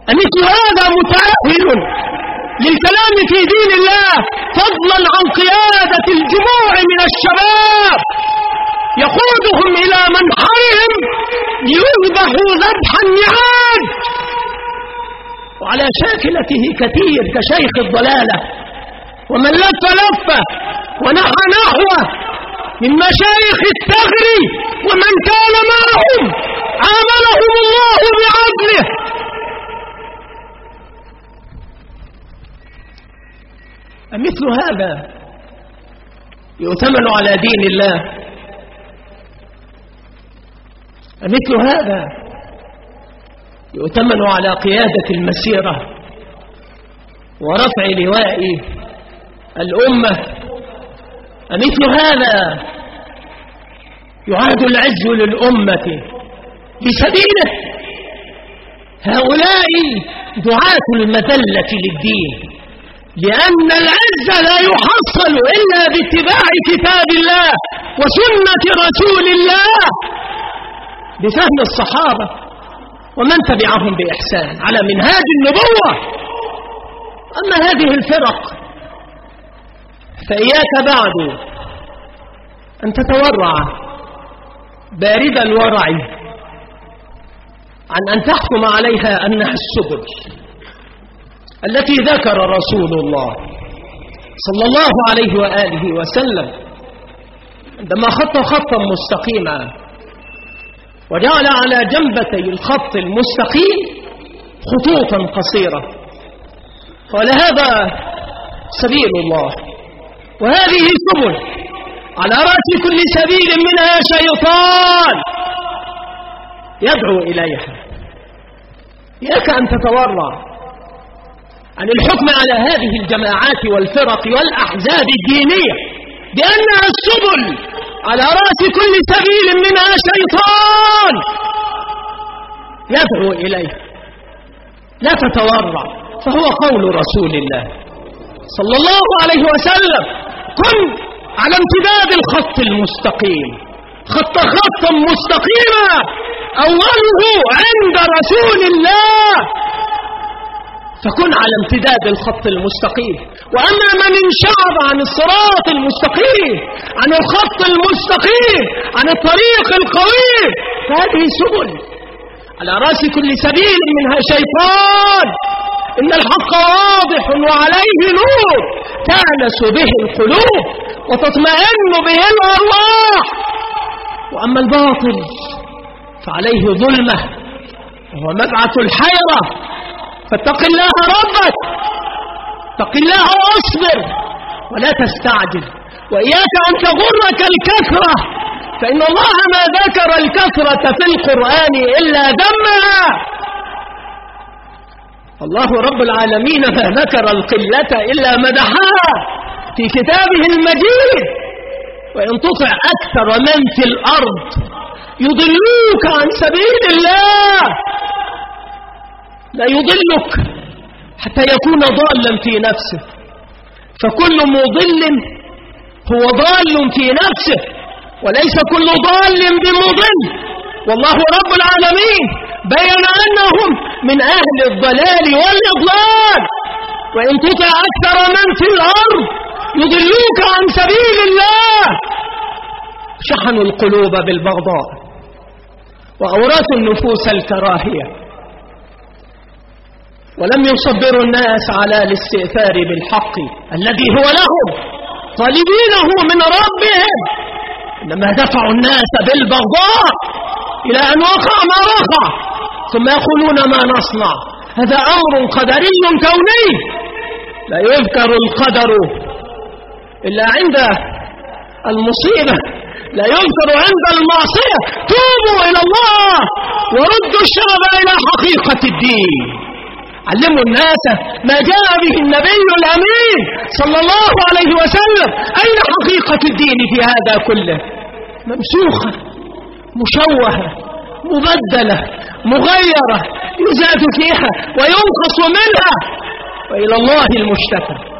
أمثل هذا متأهل للكلام في دين الله، فضلا عن قيادة الجموع من الشباب يقودهم إلى منحرهم ليذبحوا ذبح النعاج، وعلى شاكلته كثير كشيخ الضلالة ومن لف لفه ونحى نحوه من مشايخ الثغر ومن كان معهم عاملهم الله بعدله. أمثل هذا يؤتمن على دين الله؟ أمثل هذا يؤتمن على قيادة المسيرة ورفع لواء الأمة؟ أمثل هذا يعاد العز للأمة بسبيله؟ هؤلاء دعاة المذلة للدين، لأن العز لا يحصل إلا باتباع كتاب الله وسنة رسول الله بفهم الصحابة ومن تبعهم بإحسان على منهاج النبوة. أما هذه الفرق فإياك بعد أن تتورع بارد الورع عن أن تحكم عليها أنها السبل التي ذكر رسول الله صلى الله عليه وآله وسلم عندما خط خطا مستقيما وجعل على جنبتي الخط المستقيم خطوطا قصيرة، قال هذا سبيل الله وهذه سبل، على رأس كل سبيل منها شيطان يدعو إليها. إياك أن تتورع عن الحكم على هذه الجماعات والفرق والأحزاب الدينية بأنها السبل، على رأس كل سبيل منها شيطان يدعو إليه. لا تتورع، فهو قول رسول الله صلى الله عليه وسلم: كن على امتداد الخط المستقيم، خطا مستقيما أوله عند رسول الله، فكن على امتداد الخط المستقيم. وأما من انشعب عن الصراط المستقيم، عن الخط المستقيم، عن الطريق القويم، فهذه سبل، على رأس كل سبيل منها شيطان. إن الحق واضح وعليه نور تأنس به القلوب وتطمئن به الأرواح، وأما الباطل فعليه ظلمة وهو مبعث الحيرة. فاتق الله ربك، اتق الله واصبر ولا تستعجل، وإياك أن تغرك الكثرة، فإن الله ما ذكر الكثرة في القرآن إلا ذمها. الله رب العالمين ما ذكر القلة إلا مدحها في كتابه المجيد. وإن تطع أكثر من في الأرض يضلوك عن سبيل الله، لا يضلك حتى يكون ضالا في نفسه، فكل مضل هو ضال في نفسه، وليس كل ضال بمضل. والله رب العالمين بين أنهم من أهل الضلال والإضلال. وإن تطع أكثر من في الأرض يضلوك عن سبيل الله. شحنوا القلوب بالبغضاء وأورثوا النفوس الكراهية، ولم يصبروا الناس على الاستئثار بالحق الذي هو لهم طالبينه من ربهم، إنما دفعوا الناس بالبغضاء إلى أن وقع ما وقع، ثم يقولون ما نصنع. هذا أمر قدري كوني، لا يذكر القدر إلا عند المصيبة، لا يذكر عند المعصية. توبوا إلى الله وردوا الشرب إلى حقيقة الدين. علموا الناس ما جاء به النبي الأمين صلى الله عليه وسلم. أين حقيقة الدين في هذا كله؟ ممسوخة، مشوهة، مبدلة، مغيرة، يزاد فيها وينقص منها، وإلى الله المشتكى.